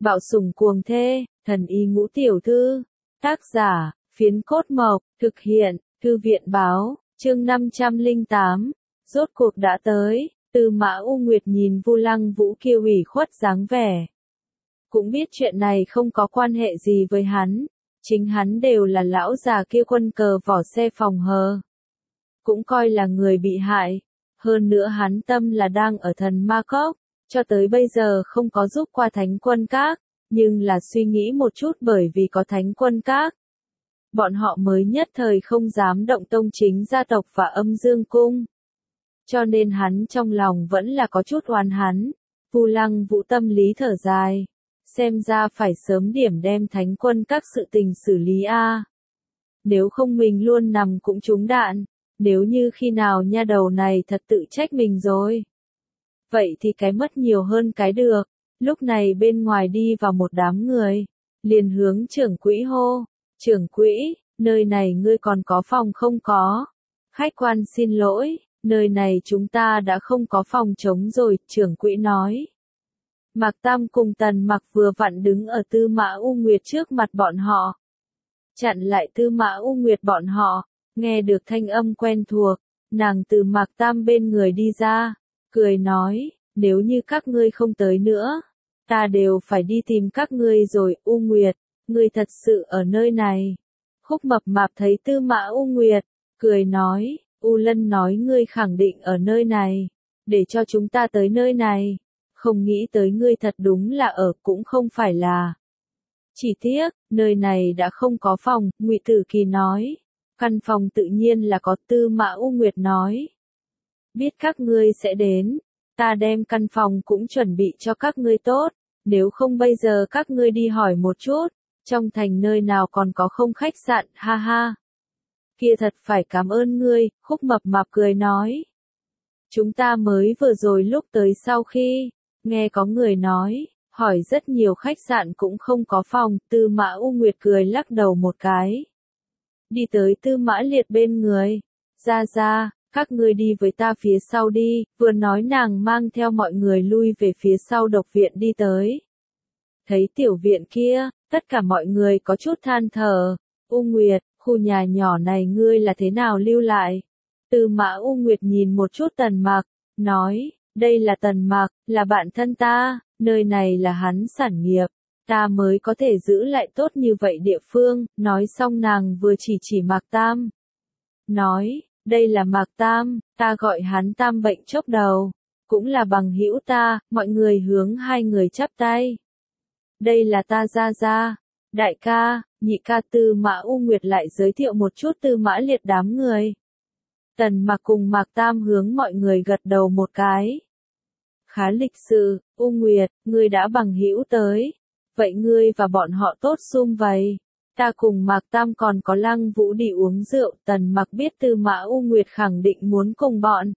Bạo sủng cuồng thê, thần y ngũ tiểu thư. Tác giả, Phiến Cốt Mộc, thực hiện, Thư viện báo, chương 508. Rốt cuộc đã tới, Tư Mã U Nguyệt nhìn Vu Lăng Vũ kia ủy khuất dáng vẻ. Cũng biết chuyện này không có quan hệ gì với hắn, chính hắn đều là lão già kia quân cờ vỏ xe phòng hờ. Cũng coi là người bị hại, hơn nữa hắn tâm là đang ở Thần Ma Cốc, cho tới bây giờ không có giúp qua Thánh Quân Các, nhưng là suy nghĩ một chút bởi vì có Thánh Quân Các. Bọn họ mới nhất thời không dám động tông chính gia tộc và Âm Dương Cung. Cho nên hắn trong lòng vẫn là có chút oán hắn. Vu Lăng Vũ tâm lý thở dài. Xem ra phải sớm điểm đem Thánh Quân Các sự tình xử lý a. Nếu không mình luôn nằm cũng trúng đạn. Nếu như khi nào nha đầu này thật tự trách mình rồi. Vậy thì cái mất nhiều hơn cái được. Lúc này bên ngoài đi vào một đám người. Liền hướng trưởng quỹ hô. Trưởng quỹ, nơi này ngươi còn có phòng không có? Khách quan xin lỗi, nơi này chúng ta đã không có phòng trống rồi, trưởng quỹ nói. Mạc Tam cùng Tần Mặc vừa vặn đứng ở Tư Mã U Nguyệt trước mặt bọn họ. Chặn lại Tư Mã U Nguyệt bọn họ, nghe được thanh âm quen thuộc, nàng từ Mạc Tam bên người đi ra, cười nói, nếu như các ngươi không tới nữa, ta đều phải đi tìm các ngươi rồi. U Nguyệt, ngươi thật sự ở nơi này. Khúc Mập Mạp thấy Tư Mã U Nguyệt, cười nói, U Lân nói ngươi khẳng định ở nơi này, để cho chúng ta tới nơi này. Không nghĩ tới ngươi thật đúng là ở, cũng không phải là. Chỉ tiếc, nơi này đã không có phòng, Ngụy Tử Kỳ nói. Căn phòng tự nhiên là có. Tư Mã U Nguyệt nói. Biết các ngươi sẽ đến, ta đem căn phòng cũng chuẩn bị cho các ngươi tốt, nếu không bây giờ các ngươi đi hỏi một chút, trong thành nơi nào còn có không khách sạn, ha ha. Kia thật phải cảm ơn ngươi, Khúc Mập Mạp cười nói. Chúng ta mới vừa rồi lúc tới sau khi, nghe có người nói, hỏi rất nhiều khách sạn cũng không có phòng. Tư Mã U Nguyệt cười lắc đầu một cái. Đi tới Tư Mã Liệt bên người. Ra, các ngươi đi với ta phía sau đi, vừa nói nàng mang theo mọi người lui về phía sau độc viện đi tới. Thấy tiểu viện kia, tất cả mọi người có chút than thở. U Nguyệt, khu nhà nhỏ này ngươi là thế nào lưu lại? Tư Mã U Nguyệt nhìn một chút Tần Mặc, nói, đây là Tần Mặc, là bạn thân ta, nơi này là hắn sản nghiệp, ta mới có thể giữ lại tốt như vậy địa phương. Nói xong nàng vừa chỉ Mạc Tam. Nói, đây là Mạc Tam, ta gọi hắn Tam Bệnh Chốc Đầu, cũng là bằng hữu ta. Mọi người hướng hai người chắp tay. Đây là ta Gia, đại ca, nhị ca. Tư Mã U Nguyệt lại giới thiệu một chút Tư Mã Liệt đám người. Tần Mặc cùng Mạc Tam hướng mọi người gật đầu một cái. Khá lịch sự. U Nguyệt, ngươi đã bằng hữu tới, vậy ngươi và bọn họ tốt sum vầy. Ta cùng Mạc Tam còn có Lăng Vũ đi uống rượu. Tần Mặc biết Tư Mã U Nguyệt khẳng định muốn cùng bọn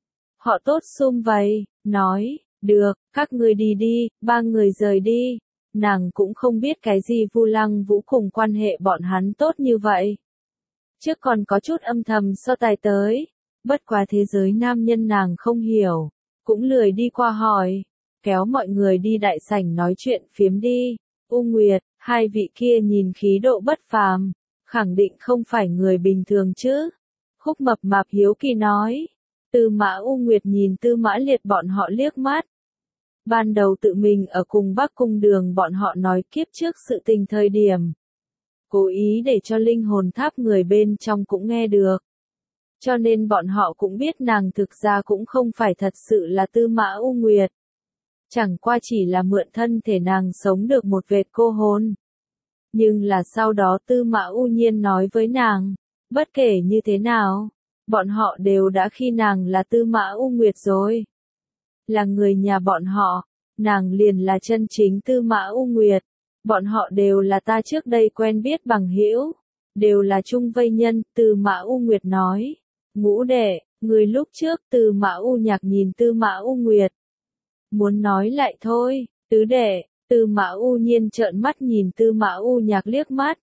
họ tốt sum vầy, nói, được, các ngươi đi đi. Ba người rời đi. Nàng cũng không biết cái gì Vu Lăng Vũ cùng quan hệ bọn hắn tốt như vậy. Trước còn có chút âm thầm so tài tới, bất quá thế giới nam nhân nàng không hiểu, cũng lười đi qua hỏi, kéo mọi người đi đại sảnh nói chuyện phiếm đi. U Nguyệt, hai vị kia nhìn khí độ bất phàm, khẳng định không phải người bình thường chứ? Khúc Mập Mạp hiếu kỳ nói. Tư Mã U Nguyệt nhìn Tư Mã Liệt bọn họ liếc mắt. Ban đầu tự mình ở cùng Bắc Cung Đường bọn họ nói kiếp trước sự tình thời điểm, cố ý để cho linh hồn tháp người bên trong cũng nghe được. Cho nên bọn họ cũng biết nàng thực ra cũng không phải thật sự là Tư Mã U Nguyệt. Chẳng qua chỉ là mượn thân thể nàng sống được một vệt cô hồn. Nhưng là sau đó Tư Mã U Nhiên nói với nàng, bất kể như thế nào, bọn họ đều đã khi nàng là Tư Mã U Nguyệt rồi. Là người nhà bọn họ, nàng liền là chân chính Tư Mã U Nguyệt. Bọn họ đều là ta trước đây quen biết bằng hữu, đều là chung vây nhân. Tư Mã U Nguyệt nói. Ngũ đệ, người lúc trước. Tư Mã U Nhạc nhìn Tư Mã U Nguyệt, muốn nói lại thôi. Tứ đệ. Tư Mã U Nhiên trợn mắt nhìn Tư Mã U Nhạc liếc mắt.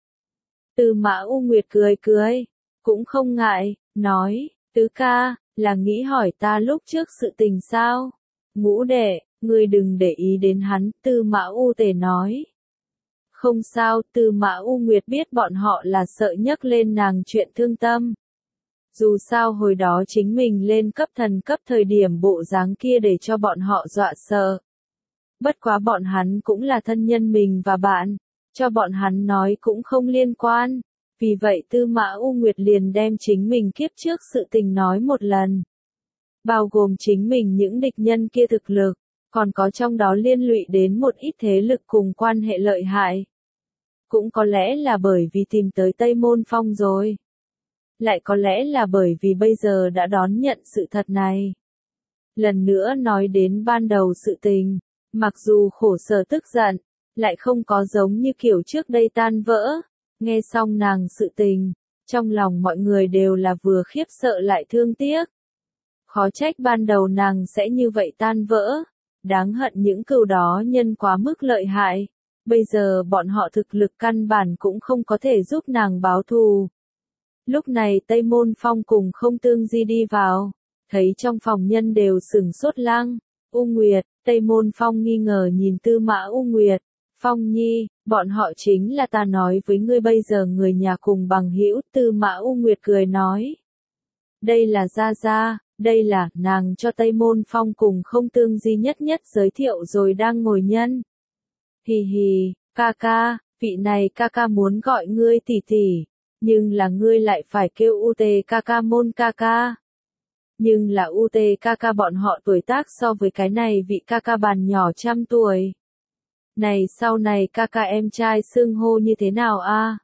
Tư Mã U Nguyệt cười, cũng không ngại, nói, tứ ca, là nghĩ hỏi ta lúc trước sự tình sao? Ngũ đệ, Ngươi đừng để ý đến hắn, Tư Mã U Tề nói. Không sao, Tư Mã U Nguyệt biết bọn họ là sợ nhắc lên nàng chuyện thương tâm. Dù sao hồi đó chính mình lên cấp thần cấp thời điểm bộ dáng kia để cho bọn họ dọa sợ. Bất quá bọn hắn cũng là thân nhân mình và bạn, cho bọn hắn nói cũng không liên quan. Vì vậy Tư Mã U Nguyệt liền đem chính mình kiếp trước sự tình nói một lần. Bao gồm chính mình những địch nhân kia thực lực, còn có trong đó liên lụy đến một ít thế lực cùng quan hệ lợi hại. Cũng có lẽ là bởi vì tìm tới Tây Môn Phong rồi. Lại có lẽ là bởi vì bây giờ đã đón nhận sự thật này. Lần nữa nói đến ban đầu sự tình, mặc dù khổ sở tức giận, lại không có giống như kiểu trước đây tan vỡ. Nghe xong nàng sự tình, trong lòng mọi người đều là vừa khiếp sợ lại thương tiếc. Khó trách ban đầu nàng sẽ như vậy tan vỡ. Đáng hận những cừu đó nhân quá mức lợi hại. Bây giờ bọn họ thực lực căn bản cũng không có thể giúp nàng báo thù. Lúc này Tây Môn Phong cùng Không Tương Di đi vào, thấy trong phòng nhân đều sửng sốt lăng. U Nguyệt, Tây Môn Phong nghi ngờ nhìn Tư Mã U Nguyệt. Phong Nhi, bọn họ chính là ta nói với ngươi bây giờ người nhà cùng bằng hữu. Tư Mã U Nguyệt cười nói. Đây là Gia Gia, đây là nàng cho Tây Môn Phong cùng Không Tương Di nhất nhất giới thiệu rồi đang ngồi nhân. Hì hì, ca ca, vị này ca ca muốn gọi ngươi tỷ tỷ, nhưng là ngươi lại phải kêu UT ca ca môn ca ca. Nhưng là UT ca ca bọn họ tuổi tác so với cái này vị ca ca bàn nhỏ trăm tuổi. Này sau này ca ca em trai xưng hô như thế nào a?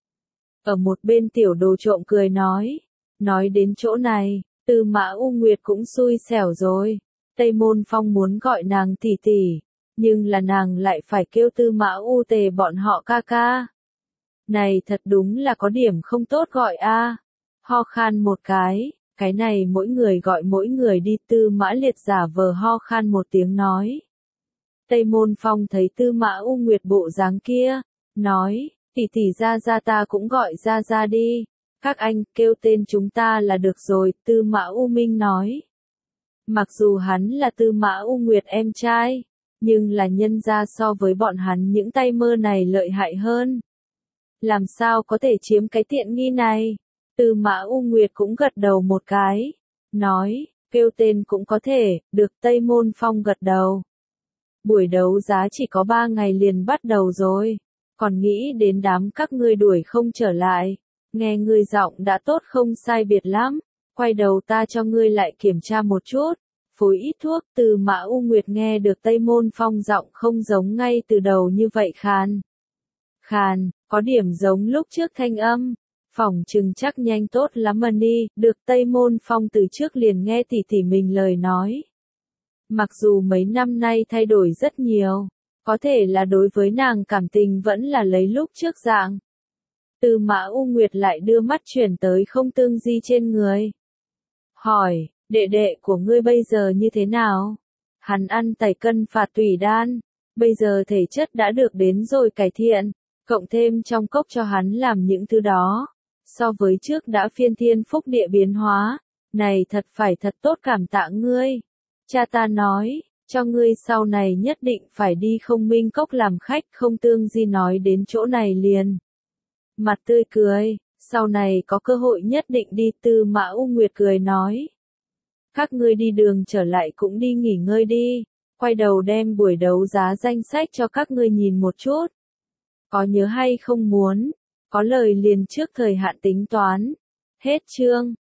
Ở một bên tiểu đồ trộm cười nói đến chỗ này, Tư Mã U Nguyệt cũng xui xẻo rồi. Tây Môn Phong muốn gọi nàng tỷ tỷ, nhưng là nàng lại phải kêu Tư Mã U Tề bọn họ ca ca. Này thật đúng là có điểm không tốt gọi a. Ho khan một cái này mỗi người gọi mỗi người đi. Tư Mã Liệt giả vờ ho khan một tiếng nói. Tây Môn Phong thấy Tư Mã U Nguyệt bộ dáng kia, nói, tỷ tỷ Gia Gia ta cũng gọi Gia Gia đi. Các anh kêu tên chúng ta là được rồi, Tư Mã U Minh nói. Mặc dù hắn là Tư Mã U Nguyệt em trai, nhưng là nhân ra so với bọn hắn những tay mơ này lợi hại hơn. Làm sao có thể chiếm cái tiện nghi này? Tư Mã U Nguyệt cũng gật đầu một cái, nói, kêu tên cũng có thể, được. Tây Môn Phong gật đầu. Buổi đấu giá chỉ có 3 ngày liền bắt đầu rồi, còn nghĩ đến đám các ngươi đuổi không trở lại. Nghe ngươi giọng đã tốt không sai biệt lắm, quay đầu ta cho ngươi lại kiểm tra một chút, phối ít thuốc. Tư Mã U Nguyệt nghe được Tây Môn Phong giọng không giống ngay từ đầu như vậy khàn. Khàn, có điểm giống lúc trước thanh âm, phỏng chừng chắc nhanh tốt lắm mà đi. Được. Tây Môn Phong từ trước liền nghe tỷ tỷ mình lời nói. Mặc dù mấy năm nay thay đổi rất nhiều, có thể là đối với nàng cảm tình vẫn là lấy lúc trước dạng. Tư Mã U Nguyệt lại đưa mắt chuyển tới Không Tương Di trên người. Hỏi, đệ đệ của ngươi bây giờ như thế nào? Hắn ăn tẩy cân phạt tủy đan, bây giờ thể chất đã được đến rồi cải thiện, cộng thêm trong cốc cho hắn làm những thứ đó. So với trước đã phiên thiên phúc địa biến hóa, này thật phải thật tốt cảm tạ ngươi. Cha ta nói, cho ngươi sau này nhất định phải đi Không Minh Cốc làm khách. Không Tương Di nói đến chỗ này liền. Mặt tươi cười, sau này có cơ hội nhất định đi. Tư Mã U Nguyệt cười nói. Các ngươi đi đường trở lại cũng đi nghỉ ngơi đi, quay đầu đem buổi đấu giá danh sách cho các ngươi nhìn một chút. Có nhớ hay không muốn, có lời liền trước thời hạn tính toán. Hết chương.